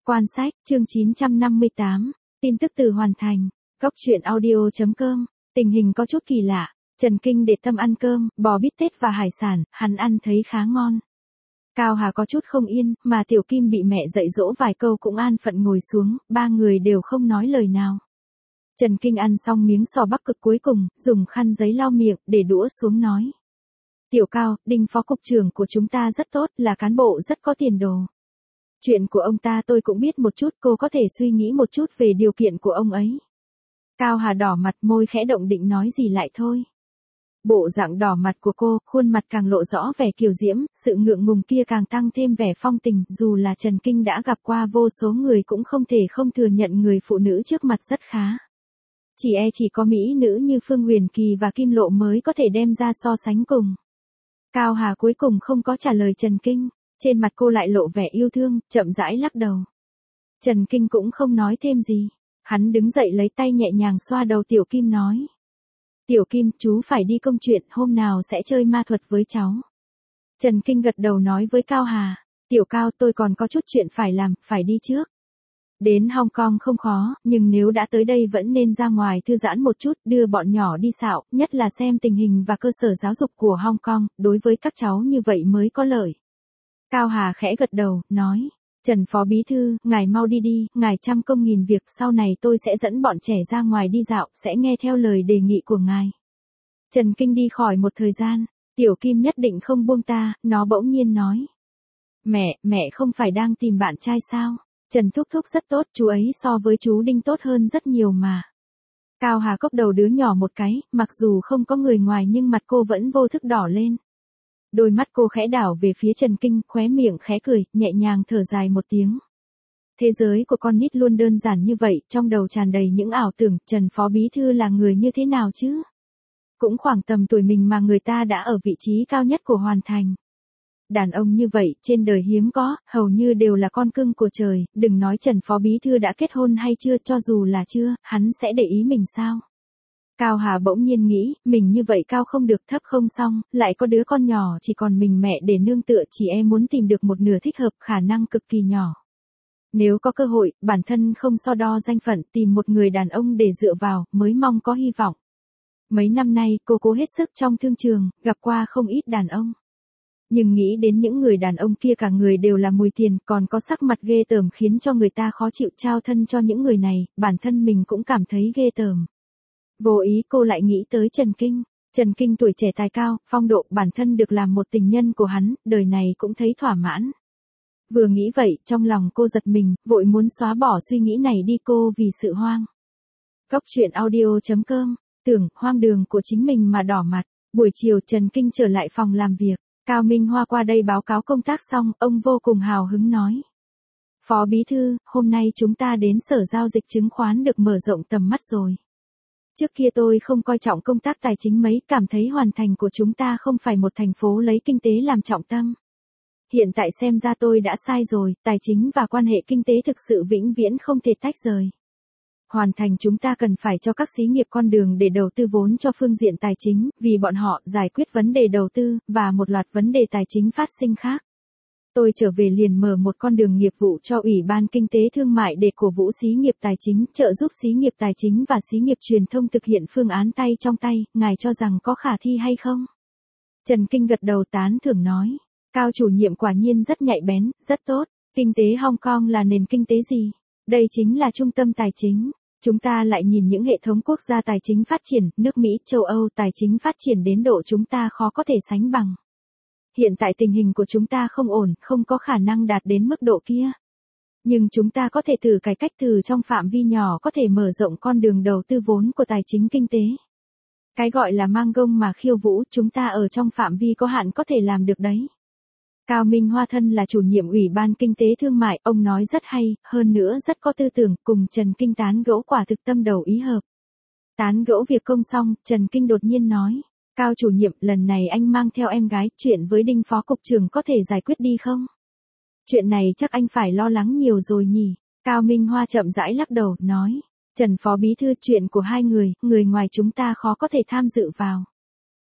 Quan sách, chương 958, tin tức từ Hoàn Thành, góc truyện audio.com, tình hình có chút kỳ lạ, Trần Kinh để tâm ăn cơm, bò bít tết và hải sản, hắn ăn thấy khá ngon. Cao Hà có chút không yên, mà Tiểu Kim bị mẹ dạy dỗ vài câu cũng an phận ngồi xuống, ba người đều không nói lời nào. Trần Kinh ăn xong miếng sò Bắc Cực cuối cùng, dùng khăn giấy lau miệng, để đũa xuống nói. Tiểu Cao, Đinh phó cục trưởng của chúng ta rất tốt, là cán bộ rất có tiền đồ. Chuyện của ông ta tôi cũng biết một chút, cô có thể suy nghĩ một chút về điều kiện của ông ấy. Cao Hà đỏ mặt, môi khẽ động định nói gì lại thôi. Bộ dạng đỏ mặt của cô, khuôn mặt càng lộ rõ vẻ kiều diễm, sự ngượng ngùng kia càng tăng thêm vẻ phong tình, dù là Trần Kinh đã gặp qua vô số người cũng không thể không thừa nhận người phụ nữ trước mặt rất khá. Chỉ có mỹ nữ như Phương Huyền Kỳ và Kim Lộ mới có thể đem ra so sánh cùng. Cao Hà cuối cùng không có trả lời Trần Kinh, trên mặt cô lại lộ vẻ yêu thương, chậm rãi lắc đầu. Trần Kinh cũng không nói thêm gì, hắn đứng dậy lấy tay nhẹ nhàng xoa đầu Tiểu Kim nói. Tiểu Kim, chú phải đi công chuyện, hôm nào sẽ chơi ma thuật với cháu. Trần Kinh gật đầu nói với Cao Hà, Tiểu Cao tôi còn có chút chuyện phải làm, phải đi trước. Đến Hong Kong không khó, nhưng nếu đã tới đây vẫn nên ra ngoài thư giãn một chút, đưa bọn nhỏ đi dạo, nhất là xem tình hình và cơ sở giáo dục của Hong Kong, đối với các cháu như vậy mới có lợi. Cao Hà khẽ gật đầu, nói, Trần Phó Bí Thư, ngài mau đi đi, ngài trăm công nghìn việc, sau này tôi sẽ dẫn bọn trẻ ra ngoài đi dạo, sẽ nghe theo lời đề nghị của ngài. Trần Kinh đi khỏi một thời gian, Tiểu Kim nhất định không buông ta, nó bỗng nhiên nói. Mẹ không phải đang tìm bạn trai sao? Trần Thúc Thúc rất tốt, chú ấy so với chú Đinh tốt hơn rất nhiều mà. Cao Hà cốc đầu đứa nhỏ một cái, mặc dù không có người ngoài nhưng mặt cô vẫn vô thức đỏ lên. Đôi mắt cô khẽ đảo về phía Trần Kinh, khóe miệng khẽ cười, nhẹ nhàng thở dài một tiếng. Thế giới của con nít luôn đơn giản như vậy, trong đầu tràn đầy những ảo tưởng, Trần Phó Bí Thư là người như thế nào chứ? Cũng khoảng tầm tuổi mình mà người ta đã ở vị trí cao nhất của Hoàn Thành. Đàn ông như vậy, trên đời hiếm có, hầu như đều là con cưng của trời, đừng nói Trần Phó Bí Thư đã kết hôn hay chưa, cho dù là chưa, hắn sẽ để ý mình sao? Cao Hà bỗng nhiên nghĩ, mình như vậy cao không được thấp không xong, lại có đứa con nhỏ chỉ còn mình mẹ để nương tựa, chỉ muốn tìm được một nửa thích hợp, khả năng cực kỳ nhỏ. Nếu có cơ hội, bản thân không so đo danh phận, tìm một người đàn ông để dựa vào, mới mong có hy vọng. Mấy năm nay, cô cố hết sức trong thương trường, gặp qua không ít đàn ông. Nhưng nghĩ đến những người đàn ông kia cả người đều là mùi tiền, còn có sắc mặt ghê tởm khiến cho người ta khó chịu, trao thân cho những người này, bản thân mình cũng cảm thấy ghê tởm. Vô ý cô lại nghĩ tới Trần Kinh. Trần Kinh tuổi trẻ tài cao, phong độ, bản thân được làm một tình nhân của hắn, đời này cũng thấy thỏa mãn. Vừa nghĩ vậy, trong lòng cô giật mình, vội muốn xóa bỏ suy nghĩ này đi, cô vì sự hoang. Góc truyện audio.com, tưởng, hoang đường của chính mình mà đỏ mặt. Buổi chiều Trần Kinh trở lại phòng làm việc, Cao Minh Hoa qua đây báo cáo công tác xong, ông vô cùng hào hứng nói. Phó Bí Thư, hôm nay chúng ta đến Sở Giao dịch Chứng khoán được mở rộng tầm mắt rồi. Trước kia tôi không coi trọng công tác tài chính mấy, cảm thấy Hoàn Thành của chúng ta không phải một thành phố lấy kinh tế làm trọng tâm. Hiện tại xem ra tôi đã sai rồi, tài chính và quan hệ kinh tế thực sự vĩnh viễn không thể tách rời. Hoàn Thành chúng ta cần phải cho các xí nghiệp con đường để đầu tư vốn cho phương diện tài chính, vì bọn họ giải quyết vấn đề đầu tư, và một loạt vấn đề tài chính phát sinh khác. Tôi trở về liền mở một con đường nghiệp vụ cho Ủy ban Kinh tế Thương mại để cổ vũ xí nghiệp tài chính, trợ giúp xí nghiệp tài chính và xí nghiệp truyền thông thực hiện phương án tay trong tay, ngài cho rằng có khả thi hay không? Trần Kinh gật đầu tán thưởng nói, Cao chủ nhiệm quả nhiên rất nhạy bén, rất tốt, kinh tế Hong Kong là nền kinh tế gì? Đây chính là trung tâm tài chính. Chúng ta lại nhìn những hệ thống quốc gia tài chính phát triển, nước Mỹ, châu Âu tài chính phát triển đến độ chúng ta khó có thể sánh bằng. Hiện tại tình hình của chúng ta không ổn, không có khả năng đạt đến mức độ kia. Nhưng chúng ta có thể thử cải cách từ trong phạm vi nhỏ, có thể mở rộng con đường đầu tư vốn của tài chính kinh tế. Cái gọi là mang gông mà khiêu vũ, chúng ta ở trong phạm vi có hạn có thể làm được đấy. Cao Minh Hoa thân là chủ nhiệm Ủy ban Kinh tế Thương mại, ông nói rất hay, hơn nữa rất có tư tưởng, cùng Trần Kinh tán gẫu quả thực tâm đầu ý hợp. Tán gẫu việc công xong, Trần Kinh đột nhiên nói, Cao chủ nhiệm, lần này anh mang theo em gái, chuyện với Đinh phó cục trưởng có thể giải quyết đi không? Chuyện này chắc anh phải lo lắng nhiều rồi nhỉ? Cao Minh Hoa chậm rãi lắc đầu, nói, Trần Phó Bí Thư, chuyện của hai người ngoài chúng ta khó có thể tham dự vào.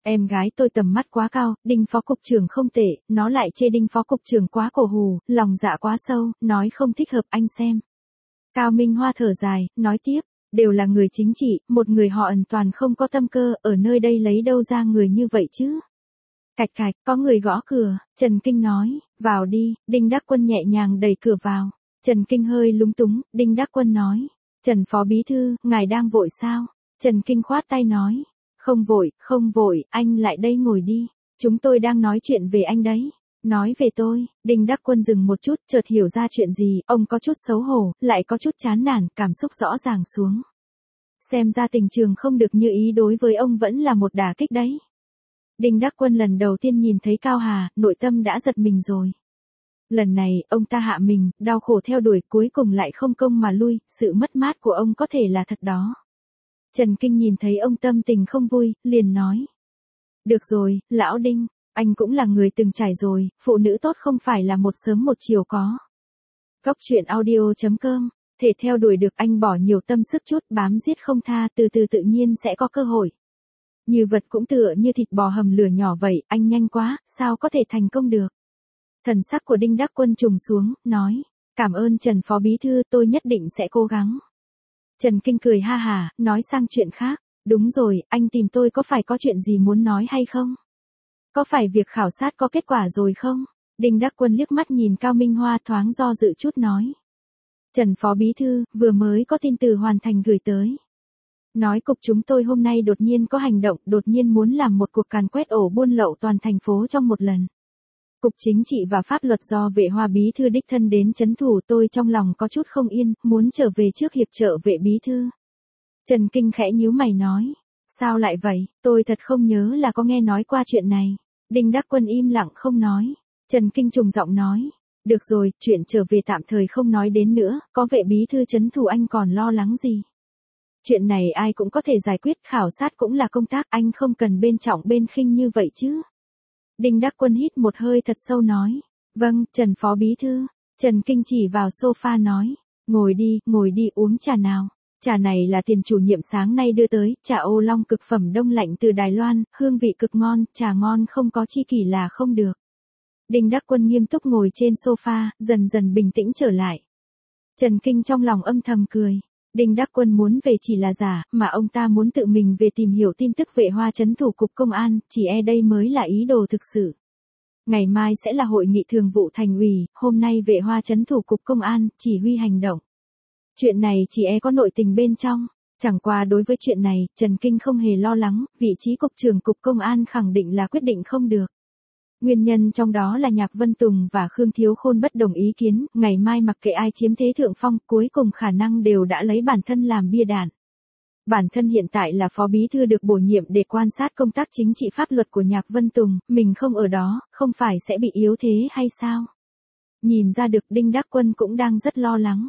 Em gái tôi tầm mắt quá cao, Đinh phó cục trưởng không tệ, nó lại chê Đinh phó cục trưởng quá cổ hù, lòng dạ quá sâu, nói không thích hợp anh xem. Cao Minh Hoa thở dài, nói tiếp, đều là người chính trị, một người họ Ẩn toàn không có tâm cơ, ở nơi đây lấy đâu ra người như vậy chứ. Cạch cạch, có người gõ cửa, Trần Kinh nói, vào đi, Đinh Đắc Quân nhẹ nhàng đẩy cửa vào. Trần Kinh hơi lúng túng, Đinh Đắc Quân nói, Trần Phó Bí Thư, ngài đang vội sao? Trần Kinh khoát tay nói, không vội, anh lại đây ngồi đi, chúng tôi đang nói chuyện về anh đấy. Nói về tôi, Đinh Đắc Quân dừng một chút, chợt hiểu ra chuyện gì, ông có chút xấu hổ, lại có chút chán nản, cảm xúc rõ ràng xuống. Xem ra tình trường không được như ý đối với ông vẫn là một đả kích đấy. Đinh Đắc Quân lần đầu tiên nhìn thấy Cao Hà, nội tâm đã giật mình rồi. Lần này, ông ta hạ mình, đau khổ theo đuổi, cuối cùng lại không công mà lui, sự mất mát của ông có thể là thật đó. Trần Kinh nhìn thấy ông tâm tình không vui, liền nói. Được rồi, lão Đinh, anh cũng là người từng trải rồi, phụ nữ tốt không phải là một sớm một chiều có. Góc truyện audio.com, thể theo đuổi được anh bỏ nhiều tâm sức chút, bám giết không tha, từ từ tự nhiên sẽ có cơ hội. Như vật cũng tựa như thịt bò hầm lửa nhỏ vậy, anh nhanh quá, sao có thể thành công được. Thần sắc của Đinh Đắc Quân trùng xuống, nói, cảm ơn Trần Phó Bí Thư, tôi nhất định sẽ cố gắng. Trần Kinh cười ha hả, nói sang chuyện khác, đúng rồi, anh tìm tôi có phải có chuyện gì muốn nói hay không? Có phải việc khảo sát có kết quả rồi không? Đinh Đắc Quân liếc mắt nhìn Cao Minh Hoa thoáng do dự chút nói. Trần Phó Bí Thư, vừa mới có tin từ Hoàn Thành gửi tới. Nói cục chúng tôi hôm nay đột nhiên có hành động, đột nhiên muốn làm một cuộc càn quét ổ buôn lậu toàn thành phố trong một lần. Cục Chính trị và Pháp luật do Vệ Hoa Bí Thư đích thân đến chấn thủ, tôi trong lòng có chút không yên, muốn trở về trước hiệp trợ Vệ Bí Thư. Trần Kinh khẽ nhíu mày nói, sao lại vậy, tôi thật không nhớ là có nghe nói qua chuyện này. Đinh Đắc Quân im lặng không nói. Trần Kinh trùng giọng nói, được rồi, chuyện trở về tạm thời không nói đến nữa, có Vệ Bí Thư chấn thủ anh còn lo lắng gì. Chuyện này ai cũng có thể giải quyết, khảo sát cũng là công tác, anh không cần bên trọng bên khinh như vậy chứ. Đinh Đắc Quân hít một hơi thật sâu nói, vâng, Trần Phó Bí Thư. Trần Kinh chỉ vào sofa nói, ngồi đi uống trà nào. Trà này là tiền chủ nhiệm sáng nay đưa tới, trà ô long cực phẩm đông lạnh từ Đài Loan, hương vị cực ngon, trà ngon không có chi kỷ là không được. Đinh Đắc Quân nghiêm túc ngồi trên sofa, dần dần bình tĩnh trở lại. Trần Kinh trong lòng âm thầm cười. Đinh Đắc Quân muốn về chỉ là giả, mà ông ta muốn tự mình về tìm hiểu tin tức Vệ Hoa trấn thủ cục công an, chỉ đây mới là ý đồ thực sự. Ngày mai sẽ là hội nghị thường vụ thành ủy, hôm nay Vệ Hoa trấn thủ cục công an, chỉ huy hành động. Chuyện này chỉ có nội tình bên trong, chẳng qua đối với chuyện này, Trần Kinh không hề lo lắng, vị trí cục trưởng cục công an khẳng định là quyết định không được. Nguyên nhân trong đó là Nhạc Vân Tùng và Khương Thiếu Khôn bất đồng ý kiến, ngày mai mặc kệ ai chiếm thế thượng phong, cuối cùng khả năng đều đã lấy bản thân làm bia đạn. Bản thân hiện tại là Phó Bí Thư được bổ nhiệm để quan sát công tác chính trị pháp luật của Nhạc Vân Tùng, mình không ở đó, không phải sẽ bị yếu thế hay sao? Nhìn ra được Đinh Đắc Quân cũng đang rất lo lắng.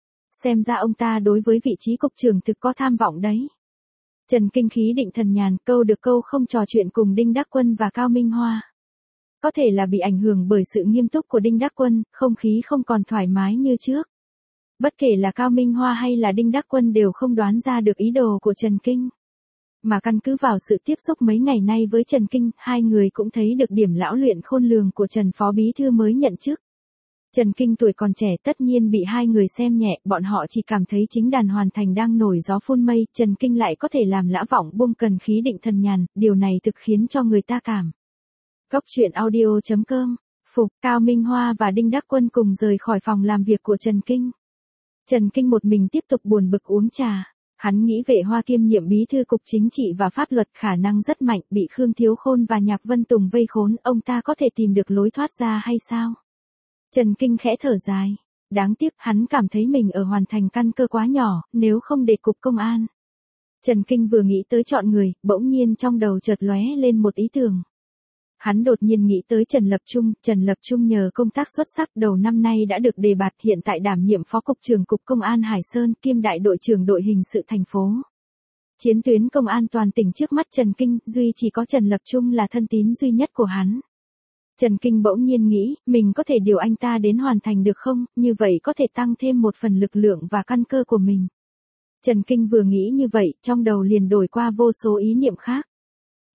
Xem ra ông ta đối với vị trí cục trưởng thực có tham vọng đấy. Trần Kinh khí định thần nhàn, câu được câu không trò chuyện cùng Đinh Đắc Quân và Cao Minh Hoa. Có thể là bị ảnh hưởng bởi sự nghiêm túc của Đinh Đắc Quân, không khí không còn thoải mái như trước. Bất kể là Cao Minh Hoa hay là Đinh Đắc Quân đều không đoán ra được ý đồ của Trần Kinh. Mà căn cứ vào sự tiếp xúc mấy ngày nay với Trần Kinh, hai người cũng thấy được điểm lão luyện khôn lường của Trần Phó Bí Thư mới nhận chức. Trần Kinh tuổi còn trẻ tất nhiên bị hai người xem nhẹ, bọn họ chỉ cảm thấy chính đàn Hoàn Thành đang nổi gió phun mây, Trần Kinh lại có thể làm lã vọng buông cần khí định thần nhàn, điều này thực khiến cho người ta cảm. Góc truyện audio.com, Phục, Cao Minh Hoa và Đinh Đắc Quân cùng rời khỏi phòng làm việc của Trần Kinh. Trần Kinh một mình tiếp tục buồn bực uống trà. Hắn nghĩ Vệ Hoa kiêm nhiệm bí thư cục chính trị và pháp luật khả năng rất mạnh, bị Khương Thiếu Khôn và Nhạc Vân Tùng vây khốn, ông ta có thể tìm được lối thoát ra hay sao? Trần Kinh khẽ thở dài. Đáng tiếc, hắn cảm thấy mình ở Hoàn Thành căn cơ quá nhỏ, nếu không để cục công an. Trần Kinh vừa nghĩ tới chọn người, bỗng nhiên trong đầu chợt lóe lên một ý tưởng. Hắn đột nhiên nghĩ tới Trần Lập Trung nhờ công tác xuất sắc đầu năm nay đã được đề bạt, hiện tại đảm nhiệm phó cục trưởng cục công an Hải Sơn kiêm đại đội trưởng đội hình sự thành phố. Chiến tuyến công an toàn tỉnh trước mắt Trần Kinh, duy chỉ có Trần Lập Trung là thân tín duy nhất của hắn. Trần Kinh bỗng nhiên nghĩ, mình có thể điều anh ta đến Hoàn Thành được không, như vậy có thể tăng thêm một phần lực lượng và căn cơ của mình. Trần Kinh vừa nghĩ như vậy, trong đầu liền đổi qua vô số ý niệm khác.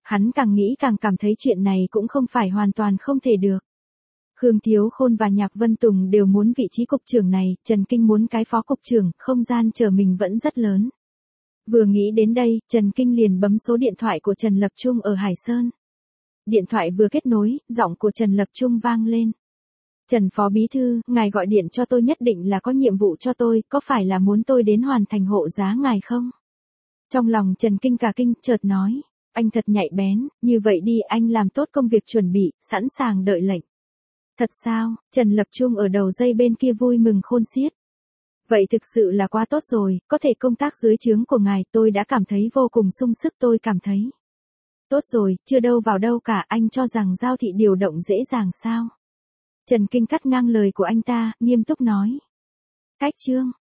Hắn càng nghĩ càng cảm thấy chuyện này cũng không phải hoàn toàn không thể được. Khương Thiếu Khôn và Nhạc Vân Tùng đều muốn vị trí cục trưởng này, Trần Kinh muốn cái phó cục trưởng, không gian chờ mình vẫn rất lớn. Vừa nghĩ đến đây, Trần Kinh liền bấm số điện thoại của Trần Lập Trung ở Hải Sơn. Điện thoại vừa kết nối, giọng của Trần Lập Trung vang lên. Trần Phó Bí Thư, ngài gọi điện cho tôi nhất định là có nhiệm vụ cho tôi, có phải là muốn tôi đến hoàn thành hộ giá ngài không? Trong lòng Trần Kinh cả kinh, chợt nói, anh thật nhạy bén, như vậy đi anh làm tốt công việc chuẩn bị, sẵn sàng đợi lệnh. Thật sao? Trần Lập Trung ở đầu dây bên kia vui mừng khôn xiết. Vậy thực sự là quá tốt rồi, có thể công tác dưới trướng của ngài tôi đã cảm thấy vô cùng sung sức tôi cảm thấy. Tốt rồi, chưa đâu vào đâu cả, anh cho rằng giao thị điều động dễ dàng sao? Trần Kinh cắt ngang lời của anh ta, nghiêm túc nói. Cách chương.